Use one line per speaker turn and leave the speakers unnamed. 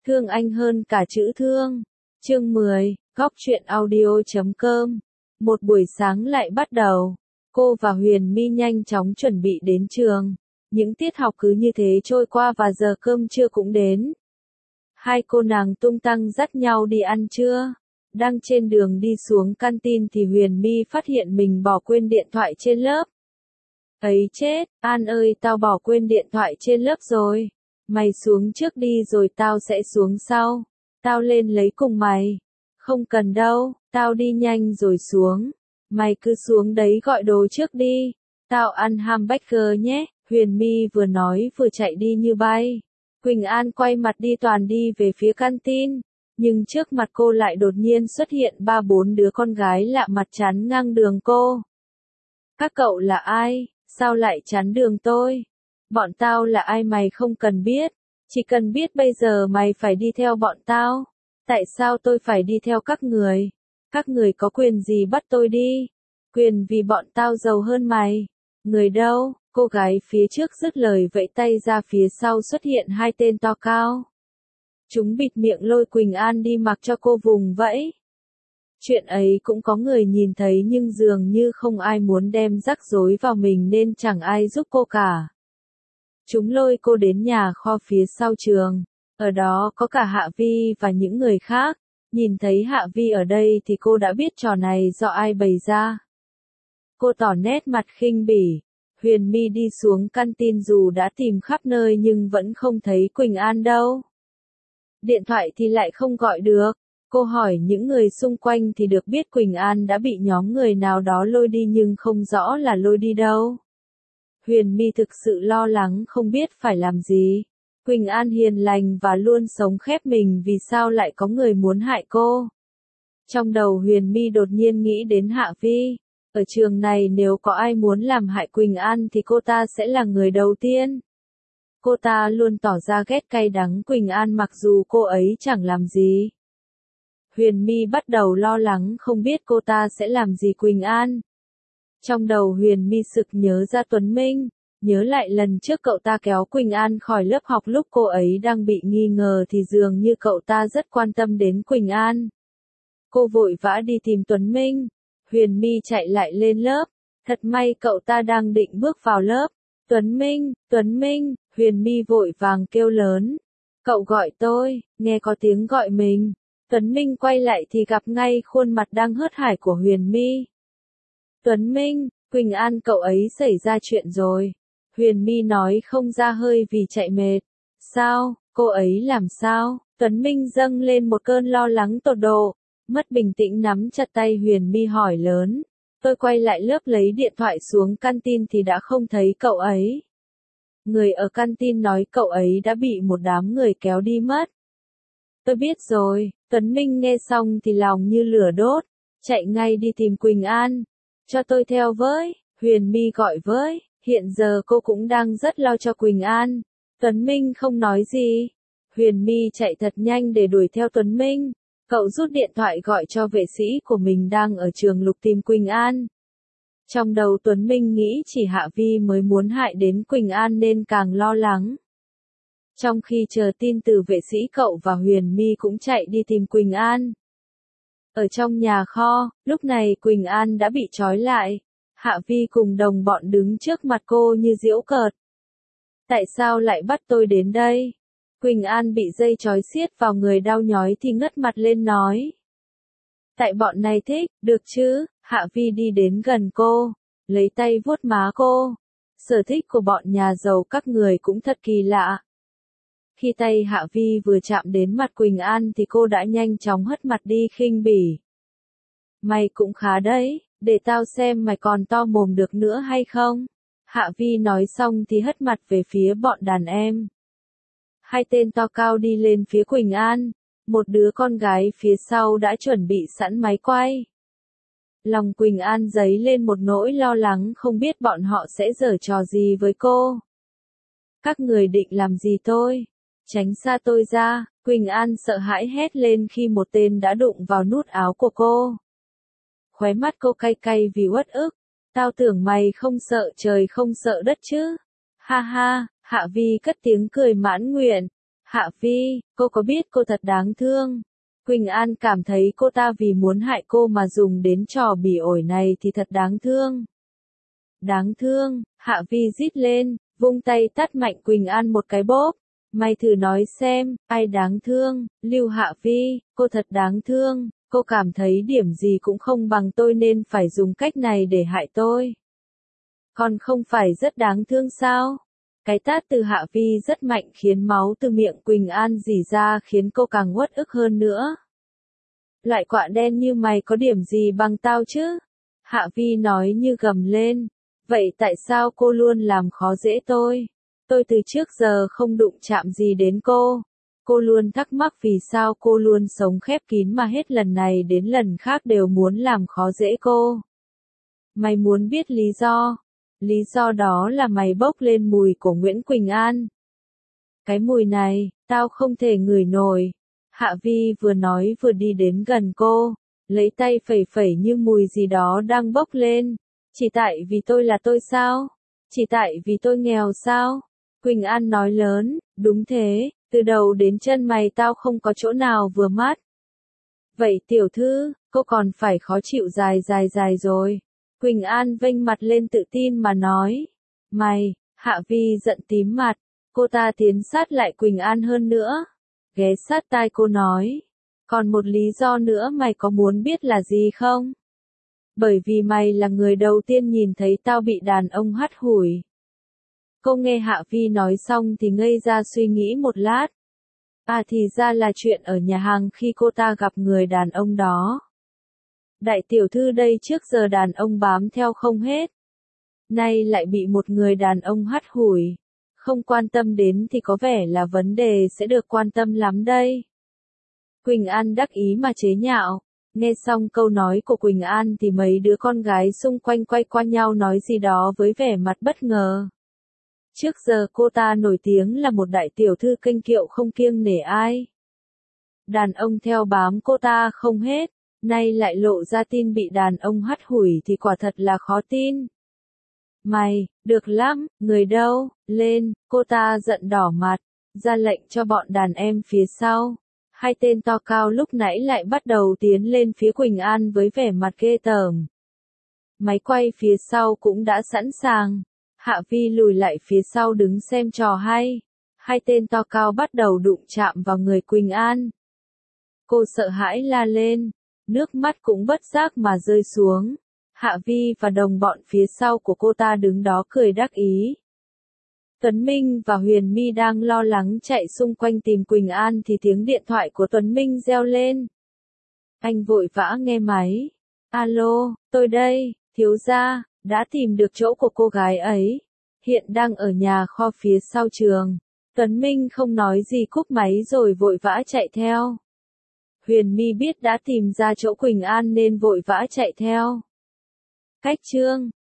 Thương anh hơn cả chữ thương. Chương 10, góc truyện audio.com. Một buổi sáng lại bắt đầu. Cô và Huyền My nhanh chóng chuẩn bị đến trường. Những tiết học cứ như thế trôi qua và giờ cơm trưa cũng đến. Hai cô nàng tung tăng dắt nhau đi ăn trưa. Đang trên đường đi xuống canteen thì Huyền My phát hiện mình bỏ quên điện thoại trên lớp. Ấy chết, An ơi, tao bỏ quên điện thoại trên lớp rồi. Mày xuống trước đi rồi tao sẽ xuống sau. Tao lên lấy cùng mày. Không cần đâu, tao đi nhanh rồi xuống. Mày cứ xuống đấy gọi đồ trước đi. Tao ăn hamburger nhé. Huyền My vừa nói vừa chạy đi như bay. Quỳnh An quay mặt đi toàn đi về phía canteen. Nhưng trước mặt cô lại đột nhiên xuất hiện 3-4 đứa con gái lạ mặt chắn ngang đường cô. Các cậu là ai? Sao lại chắn đường tôi? Bọn tao là ai mày không cần biết. Chỉ cần biết bây giờ mày phải đi theo bọn tao. Tại sao tôi phải đi theo các người? Các người có quyền gì bắt tôi đi? Quyền vì bọn tao giàu hơn mày. Người đâu? Cô gái phía trước dứt lời vẫy tay ra phía sau xuất hiện hai tên to cao. Chúng bịt miệng lôi Quỳnh An đi mặc cho cô vùng vẫy. Chuyện ấy cũng có người nhìn thấy nhưng dường như không ai muốn đem rắc rối vào mình nên chẳng ai giúp cô cả. Chúng lôi cô đến nhà kho phía sau trường. Ở đó có cả Hạ Vi và những người khác. Nhìn thấy Hạ Vi ở đây thì cô đã biết trò này do ai bày ra. Cô tỏ nét mặt khinh bỉ. Huyền My đi xuống canteen dù đã tìm khắp nơi nhưng vẫn không thấy Quỳnh An đâu. Điện thoại thì lại không gọi được. Cô hỏi những người xung quanh thì được biết Quỳnh An đã bị nhóm người nào đó lôi đi nhưng không rõ là lôi đi đâu. Huyền My thực sự lo lắng không biết phải làm gì. Quỳnh An hiền lành và luôn sống khép mình vì sao lại có người muốn hại cô. Trong đầu Huyền My đột nhiên nghĩ đến Hạ Vi. Ở trường này nếu có ai muốn làm hại Quỳnh An thì cô ta sẽ là người đầu tiên. Cô ta luôn tỏ ra ghét cay đắng Quỳnh An mặc dù cô ấy chẳng làm gì. Huyền My bắt đầu lo lắng không biết cô ta sẽ làm gì Quỳnh An. Trong đầu Huyền My sực nhớ ra Tuấn Minh, nhớ lại lần trước cậu ta kéo Quỳnh An khỏi lớp học lúc cô ấy đang bị nghi ngờ thì dường như cậu ta rất quan tâm đến Quỳnh An. Cô vội vã đi tìm Tuấn Minh. Huyền My chạy lại lên lớp. Thật may cậu ta đang định bước vào lớp. Tuấn Minh, Huyền My vội vàng kêu lớn. Cậu gọi tôi, nghe có tiếng gọi mình. Tuấn Minh quay lại thì gặp ngay khuôn mặt đang hớt hải của Huyền My. Tuấn Minh, Quỳnh An cậu ấy xảy ra chuyện rồi. Huyền My nói không ra hơi vì chạy mệt. Sao, cô ấy làm sao? Tuấn Minh dâng lên một cơn lo lắng tột độ. Mất bình tĩnh nắm chặt tay Huyền My hỏi lớn. Tôi quay lại lớp lấy điện thoại xuống canteen thì đã không thấy cậu ấy. Người ở canteen nói cậu ấy đã bị một đám người kéo đi mất. Tôi biết rồi, Tuấn Minh nghe xong thì lòng như lửa đốt. Chạy ngay đi tìm Quỳnh An. Cho tôi theo với, Huyền My gọi với, hiện giờ cô cũng đang rất lo cho Quỳnh An. Tuấn Minh không nói gì. Huyền My chạy thật nhanh để đuổi theo Tuấn Minh. Cậu rút điện thoại gọi cho vệ sĩ của mình đang ở trường lục tìm Quỳnh An. Trong đầu Tuấn Minh nghĩ chỉ Hạ Vi mới muốn hại đến Quỳnh An nên càng lo lắng. Trong khi chờ tin từ vệ sĩ cậu và Huyền My cũng chạy đi tìm Quỳnh An. Ở trong nhà kho, lúc này Quỳnh An đã bị trói lại. Hạ Vi cùng đồng bọn đứng trước mặt cô như giễu cợt. Tại sao lại bắt tôi đến đây? Quỳnh An bị dây trói siết vào người đau nhói thì ngất mặt lên nói. Tại bọn này thích, được chứ? Hạ Vi đi đến gần cô, lấy tay vuốt má cô. Sở thích của bọn nhà giàu các người cũng thật kỳ lạ. Khi tay Hạ Vi vừa chạm đến mặt Quỳnh An thì cô đã nhanh chóng hất mặt đi khinh bỉ. Mày cũng khá đấy, để tao xem mày còn to mồm được nữa hay không? Hạ Vi nói xong thì hất mặt về phía bọn đàn em. Hai tên to cao đi lên phía Quỳnh An, một đứa con gái phía sau đã chuẩn bị sẵn máy quay. Lòng Quỳnh An dấy lên một nỗi lo lắng không biết bọn họ sẽ giở trò gì với cô. Các người định làm gì tôi? Tránh xa tôi ra, Quỳnh An sợ hãi hét lên khi một tên đã đụng vào nút áo của cô. Khóe mắt cô cay cay vì uất ức. Tao tưởng mày không sợ trời không sợ đất chứ. Ha ha, Hạ Vi cất tiếng cười mãn nguyện. Hạ Vi, cô có biết cô thật đáng thương. Quỳnh An cảm thấy cô ta vì muốn hại cô mà dùng đến trò bỉ ổi này thì thật đáng thương. Đáng thương, Hạ Vi rít lên, vung tay tát mạnh Quỳnh An một cái bóp. Mày thử nói xem, ai đáng thương, Lưu Hạ Vi, cô thật đáng thương, cô cảm thấy điểm gì cũng không bằng tôi nên phải dùng cách này để hại tôi. Còn không phải rất đáng thương sao? Cái tát từ Hạ Vi rất mạnh khiến máu từ miệng Quỳnh An rỉ ra khiến cô càng uất ức hơn nữa. Loại quạ đen như mày có điểm gì bằng tao chứ? Hạ Vi nói như gầm lên. Vậy tại sao cô luôn làm khó dễ tôi? Tôi từ trước giờ không đụng chạm gì đến cô. Cô luôn thắc mắc vì sao cô luôn sống khép kín mà hết lần này đến lần khác đều muốn làm khó dễ cô. Mày muốn biết lý do? Lý do đó là mày bốc lên mùi của Nguyễn Quỳnh An. Cái mùi này, tao không thể ngửi nổi. Hạ Vi vừa nói vừa đi đến gần cô, lấy tay phẩy phẩy như mùi gì đó đang bốc lên. Chỉ tại vì tôi là tôi sao? Chỉ tại vì tôi nghèo sao? Quỳnh An nói lớn, đúng thế, từ đầu đến chân mày tao không có chỗ nào vừa mắt. Vậy tiểu thư, cô còn phải khó chịu dài rồi. Quỳnh An vênh mặt lên tự tin mà nói. Mày, Hạ Vi giận tím mặt, cô ta tiến sát lại Quỳnh An hơn nữa. Ghé sát tai cô nói. Còn một lý do nữa mày có muốn biết là gì không? Bởi vì mày là người đầu tiên nhìn thấy tao bị đàn ông hắt hủi. Cô nghe Hạ Vi nói xong thì ngây ra suy nghĩ một lát. À thì ra là chuyện ở nhà hàng khi cô ta gặp người đàn ông đó. Đại tiểu thư đây trước giờ đàn ông bám theo không hết. Nay lại bị một người đàn ông hắt hủi. Không quan tâm đến thì có vẻ là vấn đề sẽ được quan tâm lắm đây. Quỳnh An đắc ý mà chế nhạo. Nghe xong câu nói của Quỳnh An thì mấy đứa con gái xung quanh quay qua nhau nói gì đó với vẻ mặt bất ngờ. Trước giờ cô ta nổi tiếng là một đại tiểu thư kênh kiệu không kiêng nể ai. Đàn ông theo bám cô ta không hết, nay lại lộ ra tin bị đàn ông hắt hủi thì quả thật là khó tin. Mày, được lắm, người đâu, lên, cô ta giận đỏ mặt, ra lệnh cho bọn đàn em phía sau. Hai tên to cao lúc nãy lại bắt đầu tiến lên phía Quỳnh An với vẻ mặt ghê tởm. Máy quay phía sau cũng đã sẵn sàng. Hạ Vi lùi lại phía sau đứng xem trò hay. Hai tên to cao bắt đầu đụng chạm vào người Quỳnh An. Cô sợ hãi la lên, nước mắt cũng bất giác mà rơi xuống. Hạ Vi và đồng bọn phía sau của cô ta đứng đó cười đắc ý. Tuấn Minh và Huyền My đang lo lắng chạy xung quanh tìm Quỳnh An thì tiếng điện thoại của Tuấn Minh reo lên. Anh vội vã nghe máy. Alo, tôi đây, thiếu gia, đã tìm được chỗ của cô gái ấy. Hiện đang ở nhà kho phía sau trường. Tuấn Minh không nói gì cúp máy rồi vội vã chạy theo. Huyền My biết đã tìm ra chỗ Quỳnh An nên vội vã chạy theo. Cách chương